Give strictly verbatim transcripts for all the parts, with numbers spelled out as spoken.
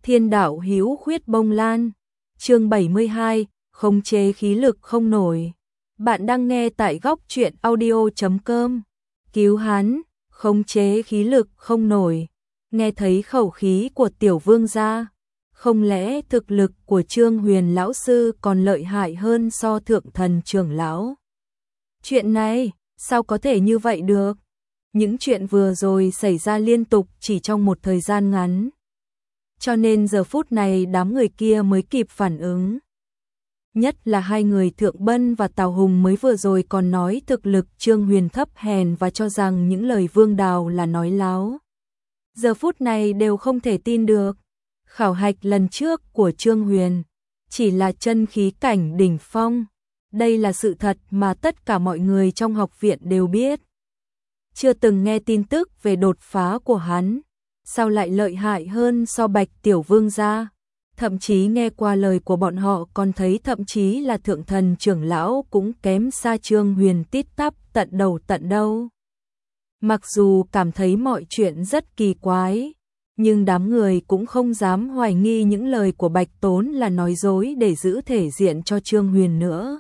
Thiên đạo hữu khuyết bông lan. Chương bảy mươi hai, khống chế khí lực không nổi. Bạn đang nghe tại góc truyện audio chấm com. Cứu hắn, khống chế khí lực không nổi. Nghe thấy khẩu khí của tiểu vương gia, không lẽ thực lực của Trương Huyền lão sư còn lợi hại hơn so thượng thần trưởng lão? Chuyện này, sao có thể như vậy được? Những chuyện vừa rồi xảy ra liên tục chỉ trong một thời gian ngắn. Cho nên giờ phút này đám người kia mới kịp phản ứng. Nhất là hai người Thượng Bân và Tào Hùng mới vừa rồi còn nói thực lực Trương Huyền thấp hèn và cho rằng những lời Vương Đào là nói láo. Giờ phút này đều không thể tin được. Khảo hạch lần trước của Trương Huyền chỉ là chân khí cảnh đỉnh phong. Đây là sự thật mà tất cả mọi người trong học viện đều biết. Chưa từng nghe tin tức về đột phá của hắn, sao lại lợi hại hơn so Bạch Tiểu Vương gia? Thậm chí nghe qua lời của bọn họ còn thấy thậm chí là thượng thần trưởng lão cũng kém xa Trương Huyền tít tắp tận đầu tận đâu. Mặc dù cảm thấy mọi chuyện rất kỳ quái, nhưng đám người cũng không dám hoài nghi những lời của Bạch Tốn là nói dối để giữ thể diện cho Trương Huyền nữa.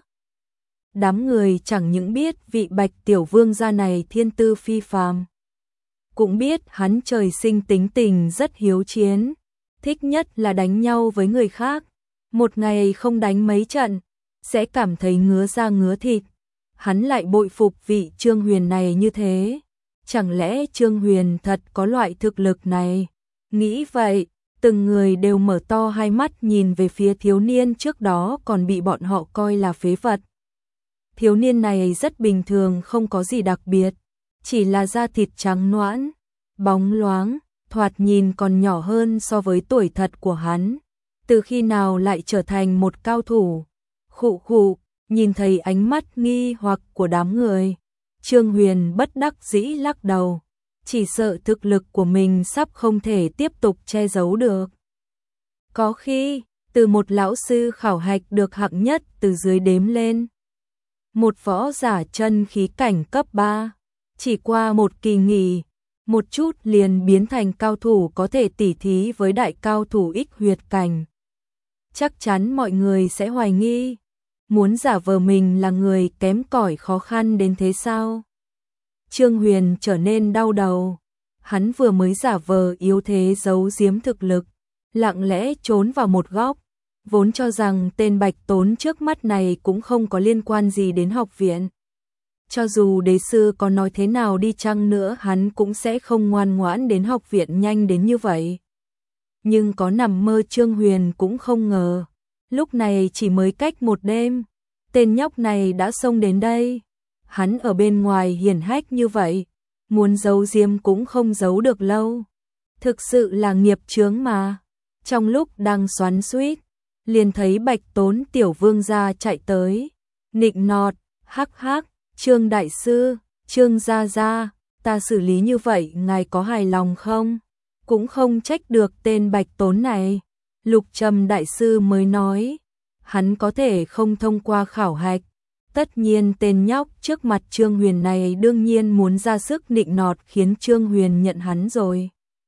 Đám người chẳng những biết vị Bạch Tiểu Vương gia này thiên tư phi phàm, cũng biết hắn trời sinh tính tình rất hiếu chiến, thích nhất là đánh nhau với người khác. Một ngày không đánh mấy trận, sẽ cảm thấy ngứa da ngứa thịt. Hắn lại bội phục vị Trương Huyền này như thế. Chẳng lẽ Trương Huyền thật có loại thực lực này? Nghĩ vậy, từng người đều mở to hai mắt nhìn về phía thiếu niên trước đó còn bị bọn họ coi là phế vật. Thiếu niên này rất bình thường, không có gì đặc biệt, chỉ là da thịt trắng nõn, bóng loáng, thoạt nhìn còn nhỏ hơn so với tuổi thật của hắn. Từ khi nào lại trở thành một cao thủ? Khụ khụ, nhìn thấy ánh mắt nghi hoặc của đám người, Trương Huyền bất đắc dĩ lắc đầu, chỉ sợ thực lực của mình sắp không thể tiếp tục che giấu được. Có khi, từ một lão sư khảo hạch được hạng nhất từ dưới đếm lên, một võ giả chân khí cảnh cấp ba, chỉ qua một kỳ nghỉ, một chút liền biến thành cao thủ có thể tỉ thí với đại cao thủ ích huyệt cảnh. Chắc chắn mọi người sẽ hoài nghi, muốn giả vờ mình là người kém cỏi khó khăn đến thế sao? Trương Huyền trở nên đau đầu, hắn vừa mới giả vờ yếu thế giấu giếm thực lực, lặng lẽ trốn vào một góc, vốn cho rằng tên Bạch Tốn trước mắt này cũng không có liên quan gì đến học viện. Cho dù đế sư có nói thế nào đi chăng nữa hắn cũng sẽ không ngoan ngoãn đến học viện nhanh đến như vậy. Nhưng có nằm mơ Trương Huyền cũng không ngờ, lúc này chỉ mới cách một đêm, tên nhóc này đã xông đến đây. Hắn ở bên ngoài hiển hách như vậy, muốn giấu giếm cũng không giấu được lâu. Thực sự là nghiệp chướng mà. Trong lúc đang xoắn xuýt, liền thấy Bạch Tốn tiểu vương gia chạy tới, nịnh nọt, hắc hắc, Trương đại sư, Trương gia gia, ta xử lý như vậy ngài có hài lòng không? Cũng không trách được tên Bạch Tốn này. Lục Trầm đại sư mới nói, hắn có thể không thông qua khảo hạch. Tất nhiên tên nhóc trước mặt Trương Huyền này đương nhiên muốn ra sức nịnh nọt khiến Trương Huyền nhận hắn rồi.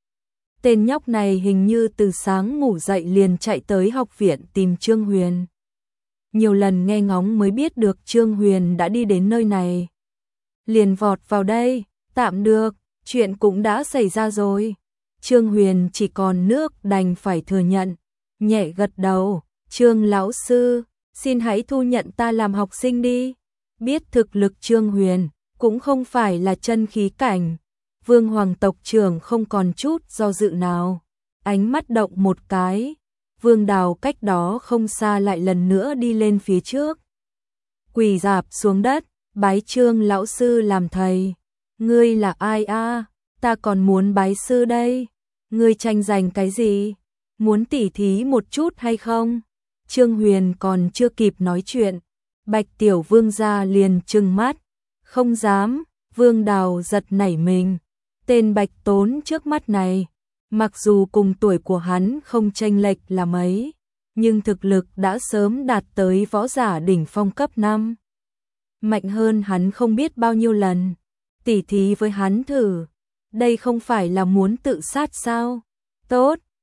Tên nhóc này hình như từ sáng ngủ dậy liền chạy tới học viện tìm Trương Huyền. Nhiều lần nghe ngóng mới biết được Trương Huyền đã đi đến nơi này. Liền vọt vào đây, tạm được, chuyện cũng đã xảy ra rồi. Trương Huyền chỉ còn nước đành phải thừa nhận, nhẹ gật đầu, Trương lão sư, xin hãy thu nhận ta làm học sinh đi. Biết thực lực Trương Huyền cũng không phải là chân khí cảnh, Vương Hoàng tộc trưởng không còn chút do dự nào, ánh mắt động một cái, Vương Đào cách đó không xa lại lần nữa đi lên phía trước, quỳ rạp xuống đất, bái Trương lão sư làm thầy. Ngươi là ai a? Ta còn muốn bái sư đây. Ngươi tranh giành cái gì? Muốn tỉ thí một chút hay không? Trương Huyền còn chưa kịp nói chuyện, Bạch Tiểu Vương gia liền trừng mắt, không dám. Vương Đào giật nảy mình, tên Bạch Tốn trước mắt này, mặc dù cùng tuổi của hắn không chênh lệch là mấy, nhưng thực lực đã sớm đạt tới võ giả đỉnh phong cấp năm. Mạnh hơn hắn không biết bao nhiêu lần, tỉ thí với hắn thử, đây không phải là muốn tự sát sao? Tốt,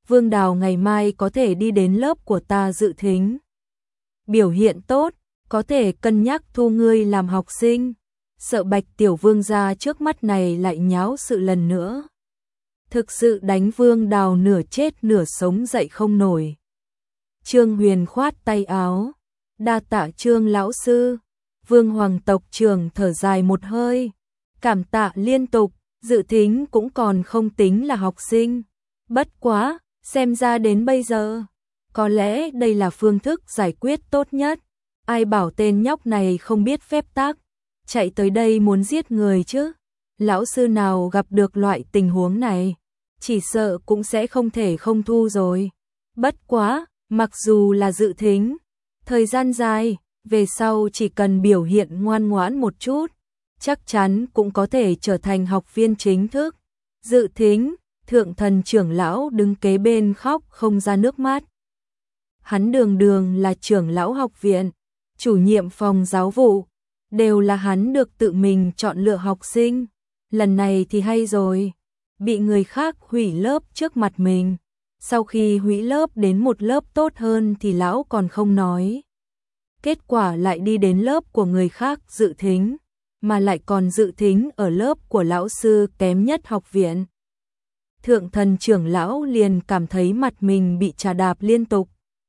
Vương Đào ngày mai có thể đi đến lớp của ta dự thính. Biểu hiện tốt, có thể cân nhắc thu ngươi làm học sinh. Sợ Bạch Tiểu Vương gia trước mắt này lại nháo sự lần nữa. Thực sự đánh Vương Đào nửa chết nửa sống dậy không nổi. Trương Huyền khoát tay áo. Đa tạ Trương lão sư. Vương Hoàng tộc trưởng thở dài một hơi. Cảm tạ liên tục, dự thính cũng còn không tính là học sinh. Bất quá, xem ra đến bây giờ, có lẽ đây là phương thức giải quyết tốt nhất. Ai bảo tên nhóc này không biết phép tắc, chạy tới đây muốn giết người chứ. Lão sư nào gặp được loại tình huống này, chỉ sợ cũng sẽ không thể không thu rồi. Bất quá, mặc dù là dự thính, thời gian dài, về sau chỉ cần biểu hiện ngoan ngoãn một chút, chắc chắn cũng có thể trở thành học viên chính thức. Dự thính, Thượng Thần trưởng lão đứng kế bên khóc không ra nước mắt. Hắn đường đường là trưởng lão học viện, chủ nhiệm phòng giáo vụ, đều là hắn được tự mình chọn lựa học sinh. Lần này thì hay rồi, bị người khác hủy lớp trước mặt mình. Sau khi hủy lớp đến một lớp tốt hơn thì lão còn không nói. Kết quả lại đi đến lớp của người khác dự thính, mà lại còn dự thính ở lớp của lão sư kém nhất học viện. Thượng Thần trưởng lão liền cảm thấy mặt mình bị trà đạp liên tục.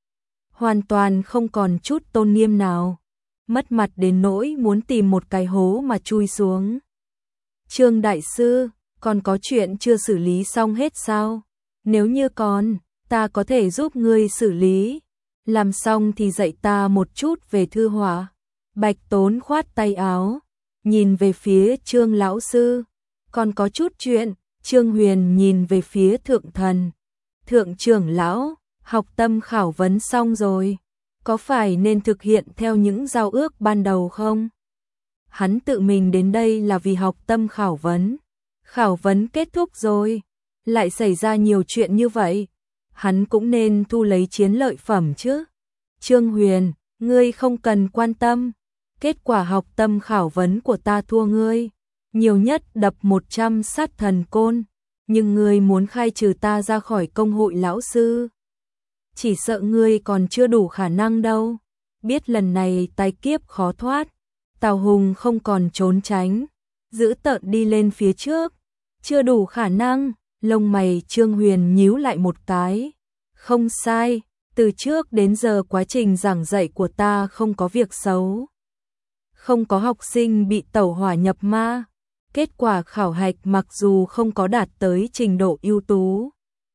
Hoàn toàn không còn chút tôn nghiêm nào. Mất mặt đến nỗi muốn tìm một cái hố mà chui xuống. Trương đại sư, còn có chuyện chưa xử lý xong hết sao? Nếu như còn, ta có thể giúp ngươi xử lý. Làm xong thì dạy ta một chút về thư họa. Bạch Tốn khoát tay áo, nhìn về phía Trương lão sư. Còn có chút chuyện. Trương Huyền nhìn về phía Thượng Thần. Thượng trưởng lão, học tâm khảo vấn xong rồi, có phải nên thực hiện theo những giao ước ban đầu không? Hắn tự mình đến đây là vì học tâm khảo vấn. Khảo vấn kết thúc rồi, lại xảy ra nhiều chuyện như vậy, hắn cũng nên thu lấy chiến lợi phẩm chứ. Trương Huyền, ngươi không cần quan tâm, kết quả học tâm khảo vấn của ta thua ngươi. Nhiều nhất đập một trăm sát thần côn, nhưng ngươi muốn khai trừ ta ra khỏi công hội lão sư. Chỉ sợ ngươi còn chưa đủ khả năng đâu. Biết lần này tai kiếp khó thoát, Tào Hùng không còn trốn tránh, giữ tợn đi lên phía trước. Chưa đủ khả năng, lông mày Trương Huyền nhíu lại một cái. Không sai, từ trước đến giờ quá trình giảng dạy của ta không có việc xấu. Không có học sinh bị tẩu hỏa nhập ma. Kết quả khảo hạch mặc dù không có đạt tới trình độ ưu tú,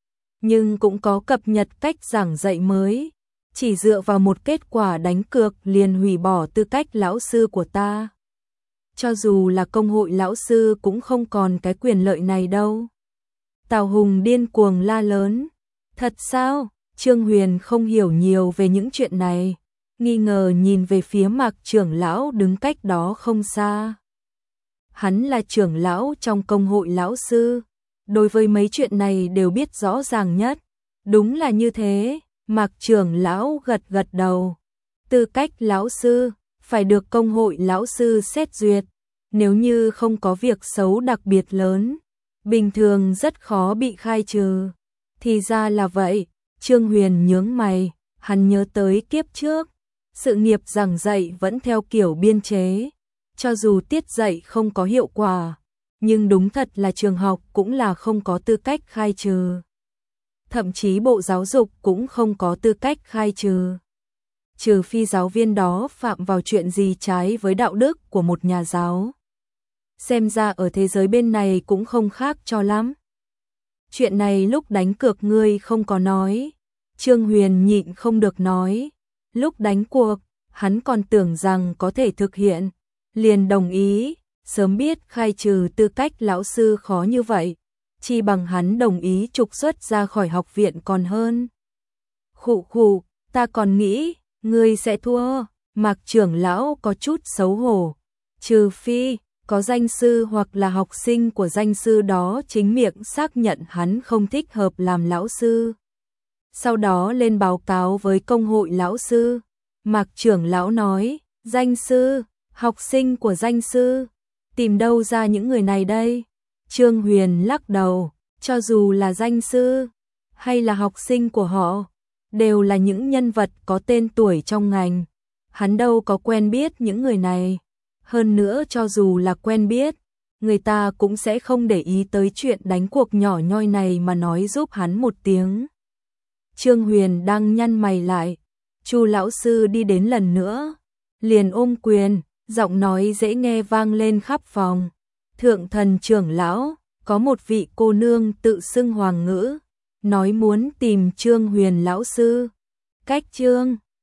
nhưng cũng có cập nhật cách giảng dạy mới. Chỉ dựa vào một kết quả đánh cược liền hủy bỏ tư cách lão sư của ta. Cho dù là công hội lão sư cũng không còn cái quyền lợi này đâu. Tào Hùng điên cuồng la lớn. Thật sao? Trương Huyền không hiểu nhiều về những chuyện này, nghi ngờ nhìn về phía Mạc trưởng lão đứng cách đó không xa. Hắn là trưởng lão trong công hội lão sư, đối với mấy chuyện này đều biết rõ ràng nhất. Đúng là như thế, Mạc trưởng lão gật gật đầu. Tư cách lão sư, phải được công hội lão sư xét duyệt. Nếu như không có việc xấu đặc biệt lớn, bình thường rất khó bị khai trừ. Thì ra là vậy, Trương Huyền nhướng mày, hắn nhớ tới kiếp trước. Sự nghiệp giảng dạy vẫn theo kiểu biên chế. Cho dù tiết dạy không có hiệu quả, nhưng đúng thật là trường học cũng là không có tư cách khai trừ. Thậm chí Bộ Giáo dục cũng không có tư cách khai trừ. Trừ phi giáo viên đó phạm vào chuyện gì trái với đạo đức của một nhà giáo. Xem ra ở thế giới bên này cũng không khác cho lắm. Chuyện này lúc đánh cược ngươi không có nói. Trương Huyền nhịn không được nói. Lúc đánh cuộc, hắn còn tưởng rằng có thể thực hiện. Liền đồng ý, sớm biết khai trừ tư cách lão sư khó như vậy, chi bằng hắn đồng ý trục xuất ra khỏi học viện còn hơn. Khụ khụ, ta còn nghĩ, ngươi sẽ thua. Mạc trưởng lão có chút xấu hổ. Trừ phi, có danh sư hoặc là học sinh của danh sư đó chính miệng xác nhận hắn không thích hợp làm lão sư. Sau đó lên báo cáo với công hội lão sư. Mạc trưởng lão nói, danh sư, học sinh của danh sư, tìm đâu ra những người này đây? Trương Huyền lắc đầu, cho dù là danh sư, hay là học sinh của họ, đều là những nhân vật có tên tuổi trong ngành. Hắn đâu có quen biết những người này. Hơn nữa cho dù là quen biết, người ta cũng sẽ không để ý tới chuyện đánh cuộc nhỏ nhoi này mà nói giúp hắn một tiếng. Trương Huyền đang nhăn mày lại, Chu lão sư đi đến lần nữa, liền ôm quyền, giọng nói dễ nghe vang lên khắp phòng. Thượng thần trưởng lão, có một vị cô nương tự xưng Hoàng Ngữ, nói muốn tìm Trương Huyền lão sư. Cách Trương